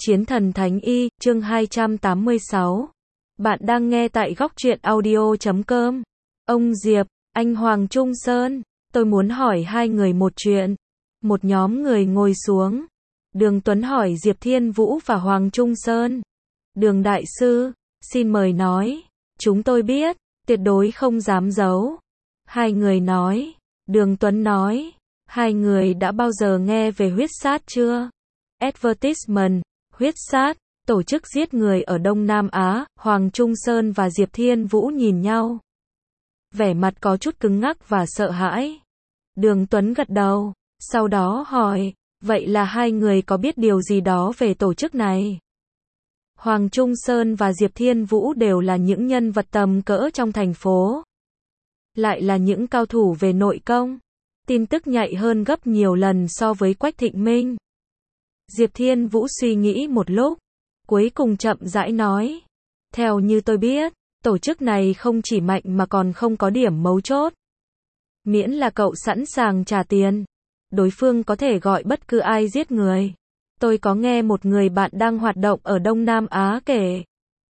Chiến thần Thánh Y, chương 286. Bạn đang nghe tại góc truyện audio.com. Ông Diệp, anh Hoàng Trung Sơn, tôi muốn hỏi hai người một chuyện. Một nhóm người ngồi xuống. Đường Tuấn hỏi Diệp Thiên Vũ và Hoàng Trung Sơn. Đường Đại Sư, xin mời nói. Chúng tôi biết, tuyệt đối không dám giấu. Hai người nói. Đường Tuấn nói. Hai người đã bao giờ nghe về huyết sát chưa? Advertisement, huyết sát, tổ chức giết người ở Đông Nam Á. Hoàng Trung Sơn và Diệp Thiên Vũ nhìn nhau. Vẻ mặt có chút cứng ngắc và sợ hãi. Đường Tuấn gật đầu, sau đó hỏi, vậy là hai người có biết điều gì đó về tổ chức này? Hoàng Trung Sơn và Diệp Thiên Vũ đều là những nhân vật tầm cỡ trong thành phố. Lại là những cao thủ về nội công. Tin tức nhạy hơn gấp nhiều lần so với Quách Thịnh Minh. Diệp Thiên Vũ suy nghĩ một lúc, cuối cùng chậm rãi nói. Theo như tôi biết, tổ chức này không chỉ mạnh mà còn không có điểm mấu chốt. Miễn là cậu sẵn sàng trả tiền, đối phương có thể gọi bất cứ ai giết người. Tôi có nghe một người bạn đang hoạt động ở Đông Nam Á kể.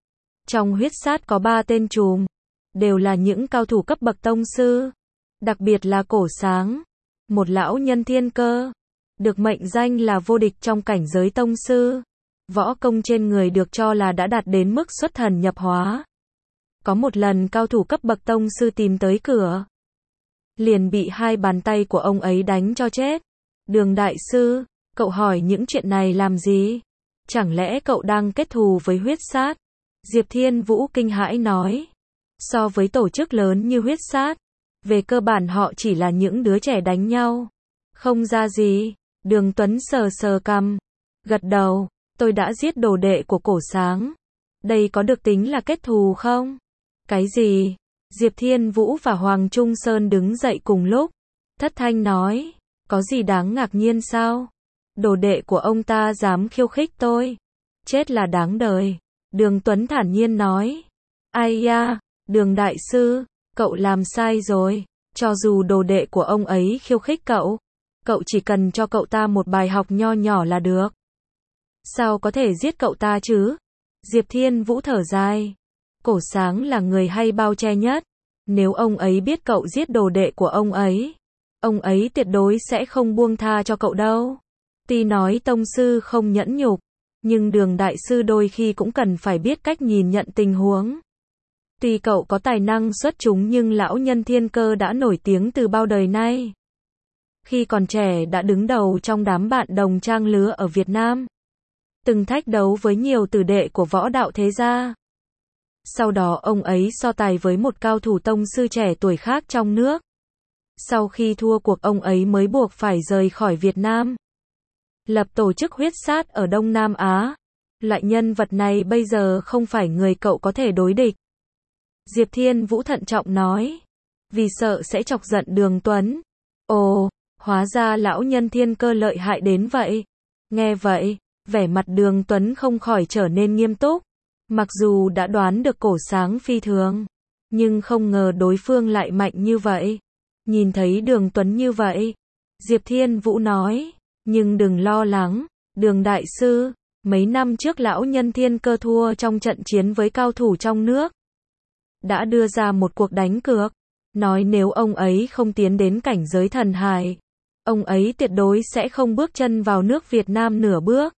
Trong huyết sát có 3 tên trùm, đều là những cao thủ cấp bậc tông sư. Đặc biệt là Cổ Sáng, một lão nhân thiên cơ, được mệnh danh là vô địch trong cảnh giới tông sư. Võ công trên người được cho là đã đạt đến mức xuất thần nhập hóa. Có một lần cao thủ cấp bậc tông sư tìm tới cửa, liền bị hai bàn tay của ông ấy đánh cho chết. Đường Đại Sư, cậu hỏi những chuyện này làm gì? Chẳng lẽ cậu đang kết thù với huyết sát? Diệp Thiên Vũ kinh hãi nói. So với tổ chức lớn như huyết sát, về cơ bản họ chỉ là những đứa trẻ đánh nhau. Không ra gì. Đường Tuấn sờ sờ cằm, gật đầu, tôi đã giết đồ đệ của Cổ Sáng. Đây có được tính là kết thù không? Cái gì? Diệp Thiên Vũ và Hoàng Trung Sơn đứng dậy cùng lúc. Thất thanh nói, có gì đáng ngạc nhiên sao? Đồ đệ của ông ta dám khiêu khích tôi. Chết là đáng đời. Đường Tuấn thản nhiên nói. Ai da, Đường Đại Sư, cậu làm sai rồi. Cho dù đồ đệ của ông ấy khiêu khích cậu, cậu chỉ cần cho cậu ta một bài học nho nhỏ là được. Sao có thể giết cậu ta chứ? Diệp Thiên Vũ thở dài. Cổ Sáng là người hay bao che nhất. Nếu ông ấy biết cậu giết đồ đệ của ông ấy tuyệt đối sẽ không buông tha cho cậu đâu. Tuy nói tông sư không nhẫn nhục, nhưng Đường Đại Sư đôi khi cũng cần phải biết cách nhìn nhận tình huống. Tuy cậu có tài năng xuất chúng nhưng lão nhân thiên cơ đã nổi tiếng từ bao đời nay. Khi còn trẻ đã đứng đầu trong đám bạn đồng trang lứa ở Việt Nam. Từng thách đấu với nhiều tử đệ của võ đạo thế gia. Sau đó ông ấy so tài với một cao thủ tông sư trẻ tuổi khác trong nước. Sau khi thua cuộc ông ấy mới buộc phải rời khỏi Việt Nam. Lập tổ chức huyết sát ở Đông Nam Á. Loại nhân vật này bây giờ không phải người cậu có thể đối địch. Diệp Thiên Vũ thận trọng nói. Vì sợ sẽ chọc giận Đường Tuấn. Ồ, hóa ra lão nhân thiên cơ lợi hại đến vậy. Nghe vậy, vẻ mặt Đường Tuấn không khỏi trở nên nghiêm túc. Mặc dù đã đoán được Cổ Sáng phi thường, nhưng không ngờ đối phương lại mạnh như vậy. Nhìn thấy Đường Tuấn như vậy, Diệp Thiên Vũ nói, nhưng đừng lo lắng, Đường Đại Sư, mấy năm trước lão nhân thiên cơ thua trong trận chiến với cao thủ trong nước. Đã đưa ra một cuộc đánh cược, nói nếu ông ấy không tiến đến cảnh giới thần hải, ông ấy tuyệt đối sẽ không bước chân vào nước Việt Nam nửa bước.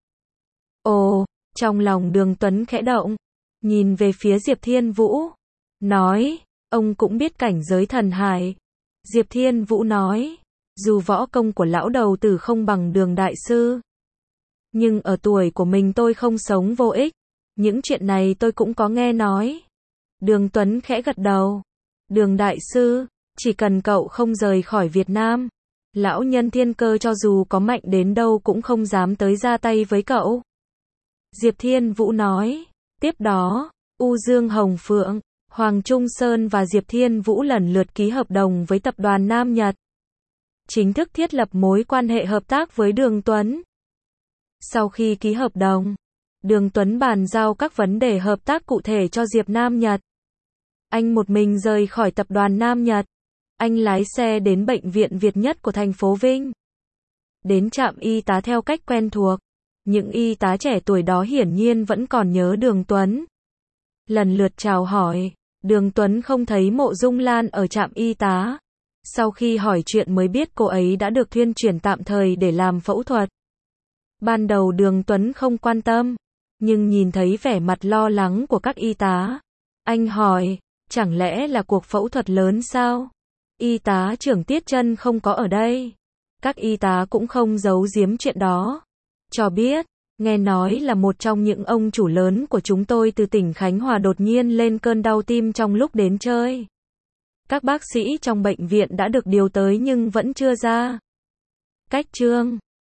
Ồ, trong lòng Đường Tuấn khẽ động, nhìn về phía Diệp Thiên Vũ, nói, ông cũng biết cảnh giới thần hải. Diệp Thiên Vũ nói, dù võ công của lão đầu tử không bằng Đường Đại Sư, nhưng ở tuổi của mình tôi không sống vô ích. Những chuyện này tôi cũng có nghe nói. Đường Tuấn khẽ gật đầu. Đường Đại Sư, chỉ cần cậu không rời khỏi Việt Nam, lão nhân thiên cơ cho dù có mạnh đến đâu cũng không dám tới ra tay với cậu. Diệp Thiên Vũ nói. Tiếp đó, U Dương Hồng Phượng, Hoàng Trung Sơn và Diệp Thiên Vũ lần lượt ký hợp đồng với tập đoàn Nam Nhật. Chính thức thiết lập mối quan hệ hợp tác với Đường Tuấn. Sau khi ký hợp đồng, Đường Tuấn bàn giao các vấn đề hợp tác cụ thể cho Diệp Nam Nhật. Anh một mình rời khỏi tập đoàn Nam Nhật. Anh lái xe đến bệnh viện Việt Nhất của thành phố Vinh. Đến trạm y tá theo cách quen thuộc. Những y tá trẻ tuổi đó hiển nhiên vẫn còn nhớ Đường Tuấn. Lần lượt chào hỏi, Đường Tuấn không thấy Mộ Dung Lan ở trạm y tá. Sau khi hỏi chuyện mới biết cô ấy đã được thuyên chuyển tạm thời để làm phẫu thuật. Ban đầu Đường Tuấn không quan tâm, nhưng nhìn thấy vẻ mặt lo lắng của các y tá, anh hỏi, chẳng lẽ là cuộc phẫu thuật lớn sao? Y tá trưởng Tiết Chân không có ở đây. Các y tá cũng không giấu giếm chuyện đó. Cho biết, nghe nói là một trong những ông chủ lớn của chúng tôi từ tỉnh Khánh Hòa đột nhiên lên cơn đau tim trong lúc đến chơi. Các bác sĩ trong bệnh viện đã được điều tới nhưng vẫn chưa ra. Cách Trương